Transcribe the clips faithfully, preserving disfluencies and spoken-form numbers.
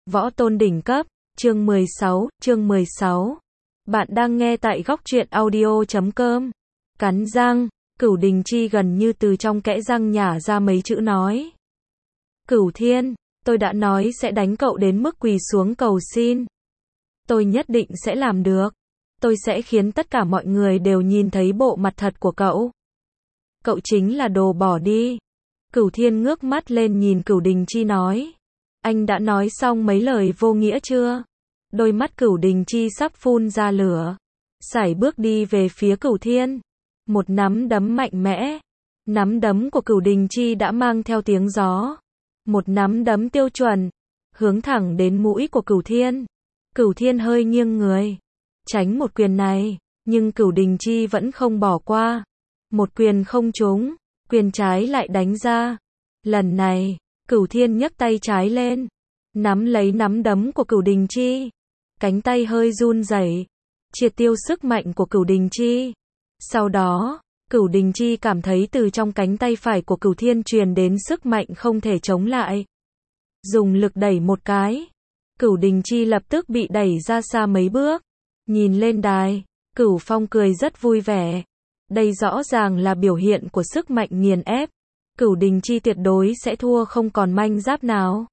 Võ tôn đỉnh cấp, chương mười sáu, chương mười sáu. Bạn đang nghe tại góc truyện audio chấm com. Cắn răng, Cửu Đình Chi gần như từ trong kẽ răng nhả ra mấy chữ nói. Cửu Thiên, tôi đã nói sẽ đánh cậu đến mức quỳ xuống cầu xin. Tôi nhất định sẽ làm được. Tôi sẽ khiến tất cả mọi người đều nhìn thấy bộ mặt thật của cậu. Cậu chính là đồ bỏ đi. Cửu Thiên ngước mắt lên nhìn Cửu Đình Chi nói. Anh đã nói xong mấy lời vô nghĩa chưa? Đôi mắt Cửu Đình Chi sắp phun ra lửa. Sải bước đi về phía Cửu Thiên. Một nắm đấm mạnh mẽ. Nắm đấm của Cửu Đình Chi đã mang theo tiếng gió. Một nắm đấm tiêu chuẩn. Hướng thẳng đến mũi của Cửu Thiên. Cửu Thiên hơi nghiêng người. Tránh một quyền này. Nhưng Cửu Đình Chi vẫn không bỏ qua. Một quyền không trúng. Quyền trái lại đánh ra. Lần này, Cửu Thiên nhấc tay trái lên. Nắm lấy nắm đấm của Cửu Đình Chi. Cánh tay hơi run rẩy, triệt tiêu sức mạnh của Cửu Đình Chi. Sau đó, Cửu Đình Chi cảm thấy từ trong cánh tay phải của Cửu Thiên truyền đến sức mạnh không thể chống lại. Dùng lực đẩy một cái. Cửu Đình Chi lập tức bị đẩy ra xa mấy bước. Nhìn lên đài, Cửu Phong cười rất vui vẻ. Đây rõ ràng là biểu hiện của sức mạnh nghiền ép. Cửu Đình Chi tuyệt đối sẽ thua không còn manh giáp nào.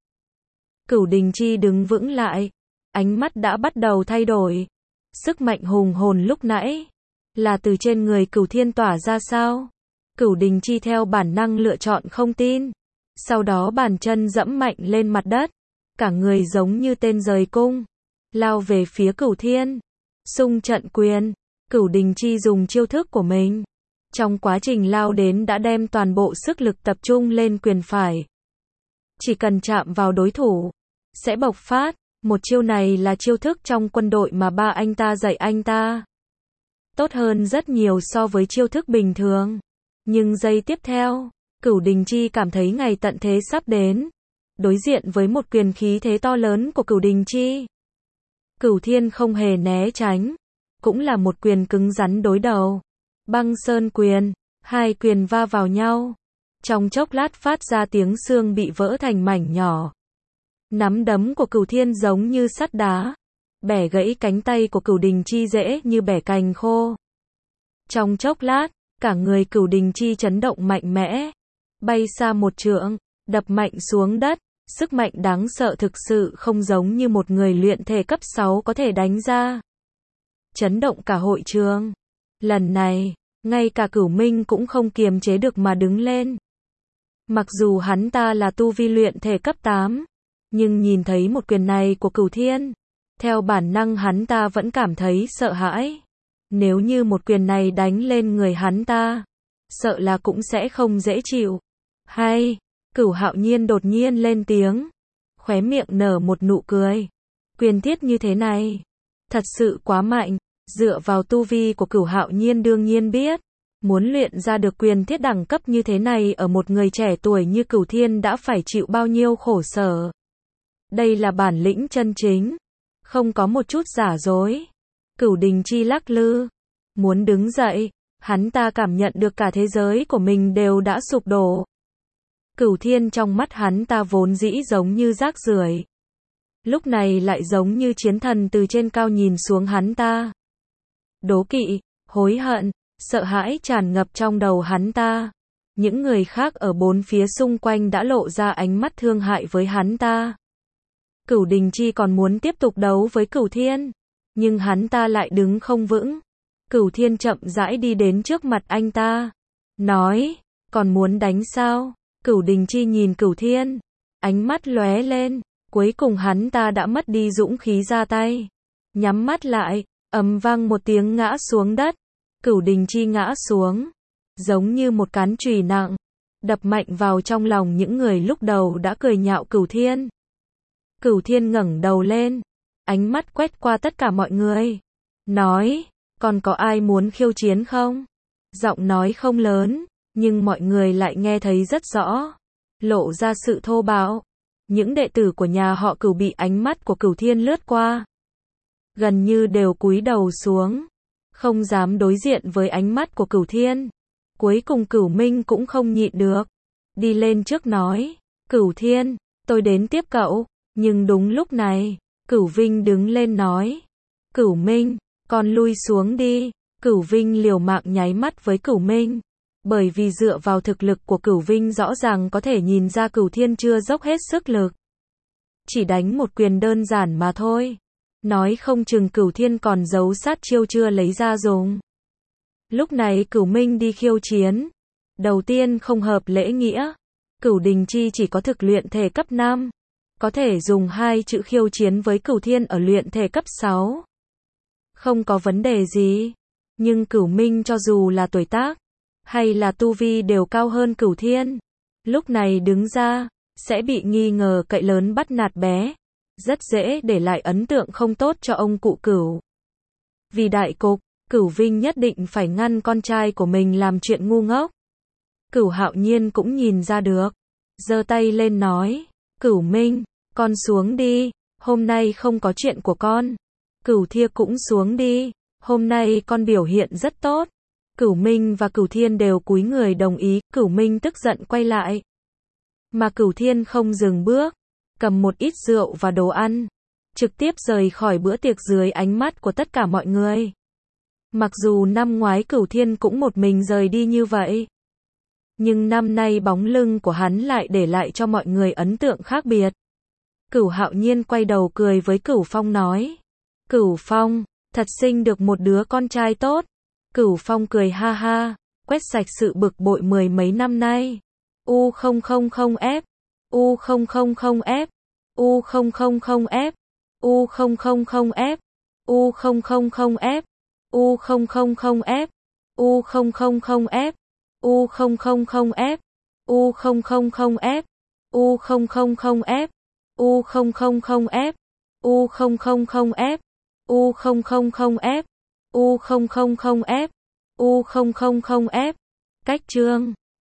Cửu Đình Chi đứng vững lại. Ánh mắt đã bắt đầu thay đổi. Sức mạnh hùng hồn lúc nãy là từ trên người Cửu Thiên tỏa ra sao? Cửu Đình Chi theo bản năng lựa chọn không tin. Sau đó bàn chân dẫm mạnh lên mặt đất. Cả người giống như tên rời cung. Lao về phía Cửu Thiên. Xung trận quyền. Cửu Đình Chi dùng chiêu thức của mình. Trong quá trình lao đến đã đem toàn bộ sức lực tập trung lên quyền phải. Chỉ cần chạm vào đối thủ, sẽ bộc phát. Một chiêu này là chiêu thức trong quân đội mà ba anh ta dạy anh ta. Tốt hơn rất nhiều so với chiêu thức bình thường. Nhưng giây tiếp theo, Cửu Đình Chi cảm thấy ngày tận thế sắp đến. Đối diện với một quyền khí thế to lớn của Cửu Đình Chi. Cửu Thiên không hề né tránh. Cũng là một quyền cứng rắn đối đầu. Băng sơn quyền. Hai quyền va vào nhau. Trong chốc lát phát ra tiếng xương bị vỡ thành mảnh nhỏ. Nắm đấm của Cửu Thiên giống như sắt đá. Bẻ gãy cánh tay của Cửu Đình Chi dễ như bẻ cành khô. Trong chốc lát, cả người Cửu Đình Chi chấn động mạnh mẽ. Bay xa một trượng, đập mạnh xuống đất. Sức mạnh đáng sợ thực sự không giống như một người luyện thể cấp sáu có thể đánh ra. Chấn động cả hội trường. Lần này, ngay cả Cửu Minh cũng không kiềm chế được mà đứng lên. Mặc dù hắn ta là tu vi luyện thể cấp tám, nhưng nhìn thấy một quyền này của Cửu Thiên, theo bản năng hắn ta vẫn cảm thấy sợ hãi. Nếu như một quyền này đánh lên người hắn ta, sợ là cũng sẽ không dễ chịu. Hay, Cửu Hạo Nhiên đột nhiên lên tiếng, khóe miệng nở một nụ cười. Quyền thiết như thế này, thật sự quá mạnh. Dựa vào tu vi của Cửu Hạo Nhiên đương nhiên biết, muốn luyện ra được quyền thiết đẳng cấp như thế này ở một người trẻ tuổi như Cửu Thiên đã phải chịu bao nhiêu khổ sở. Đây là bản lĩnh chân chính, không có một chút giả dối. Cửu Đình Chi lắc lư, muốn đứng dậy, hắn ta cảm nhận được cả thế giới của mình đều đã sụp đổ. Cửu Thiên trong mắt hắn ta vốn dĩ giống như rác rưởi, lúc này lại giống như chiến thần từ trên cao nhìn xuống hắn ta. Đố kỵ, hối hận, sợ hãi tràn ngập trong đầu hắn ta. Những người khác ở bốn phía xung quanh đã lộ ra ánh mắt thương hại với hắn ta. Cửu Đình Chi còn muốn tiếp tục đấu với Cửu Thiên, nhưng hắn ta lại đứng không vững. Cửu Thiên chậm rãi đi đến trước mặt anh ta, nói, còn muốn đánh sao? Cửu Đình Chi nhìn Cửu Thiên, ánh mắt lóe lên, cuối cùng hắn ta đã mất đi dũng khí ra tay. Nhắm mắt lại, ầm vang một tiếng ngã xuống đất. Cửu Đình Chi ngã xuống, giống như một cán chùy nặng, đập mạnh vào trong lòng những người lúc đầu đã cười nhạo Cửu Thiên. Cửu Thiên ngẩng đầu lên, ánh mắt quét qua tất cả mọi người, nói, còn có ai muốn khiêu chiến không? Giọng nói không lớn, nhưng mọi người lại nghe thấy rất rõ, lộ ra sự thô bạo. Những đệ tử của nhà họ Cửu bị ánh mắt của Cửu Thiên lướt qua, gần như đều cúi đầu xuống, không dám đối diện với ánh mắt của Cửu Thiên. Cuối cùng Cửu Minh cũng không nhịn được, đi lên trước nói, Cửu Thiên, tôi đến tiếp cậu. Nhưng đúng lúc này, Cửu Vinh đứng lên nói. Cửu Minh, con lui xuống đi. Cửu Vinh liều mạng nháy mắt với Cửu Minh. Bởi vì dựa vào thực lực của Cửu Vinh rõ ràng có thể nhìn ra Cửu Thiên chưa dốc hết sức lực. Chỉ đánh một quyền đơn giản mà thôi. Nói không chừng Cửu Thiên còn giấu sát chiêu chưa lấy ra dùng. Lúc này Cửu Minh đi khiêu chiến. Đầu tiên không hợp lễ nghĩa. Cửu Đình Chi chỉ có thực luyện thể cấp năm. Có thể dùng hai chữ khiêu chiến với Cửu Thiên ở luyện thể cấp sáu. Không có vấn đề gì. Nhưng Cửu Minh cho dù là tuổi tác, hay là tu vi đều cao hơn Cửu Thiên. Lúc này đứng ra, sẽ bị nghi ngờ cậy lớn bắt nạt bé. Rất dễ để lại ấn tượng không tốt cho ông cụ Cửu. Vì đại cục, Cửu Vinh nhất định phải ngăn con trai của mình làm chuyện ngu ngốc. Cửu Hạo Nhiên cũng nhìn ra được. Giơ tay lên nói. Cửu Minh, con xuống đi. Hôm nay không có chuyện của con. Cửu Thia cũng xuống đi. Hôm nay con biểu hiện rất tốt. Cửu Minh và Cửu Thiên đều cúi người đồng ý. Cửu Minh tức giận quay lại. Mà Cửu Thiên không dừng bước. Cầm một ít rượu và đồ ăn. Trực tiếp rời khỏi bữa tiệc dưới ánh mắt của tất cả mọi người. Mặc dù năm ngoái Cửu Thiên cũng một mình rời đi như vậy. Nhưng năm nay bóng lưng của hắn lại để lại cho mọi người ấn tượng khác biệt. Cửu Hạo Nhiên quay đầu cười với Cửu Phong nói. Cửu Phong, thật sinh được một đứa con trai tốt. Cửu Phong cười ha ha, quét sạch sự bực bội mười mấy năm nay. U không không không F, U không không không F, U không không không F, U không không không F, U không không không F, U không không không F, U không không không F, U không không không F, U không không không F, U không không không F, U không không không F, U không không không F, U không không không F, U không không không F, U không không không F. Cách chương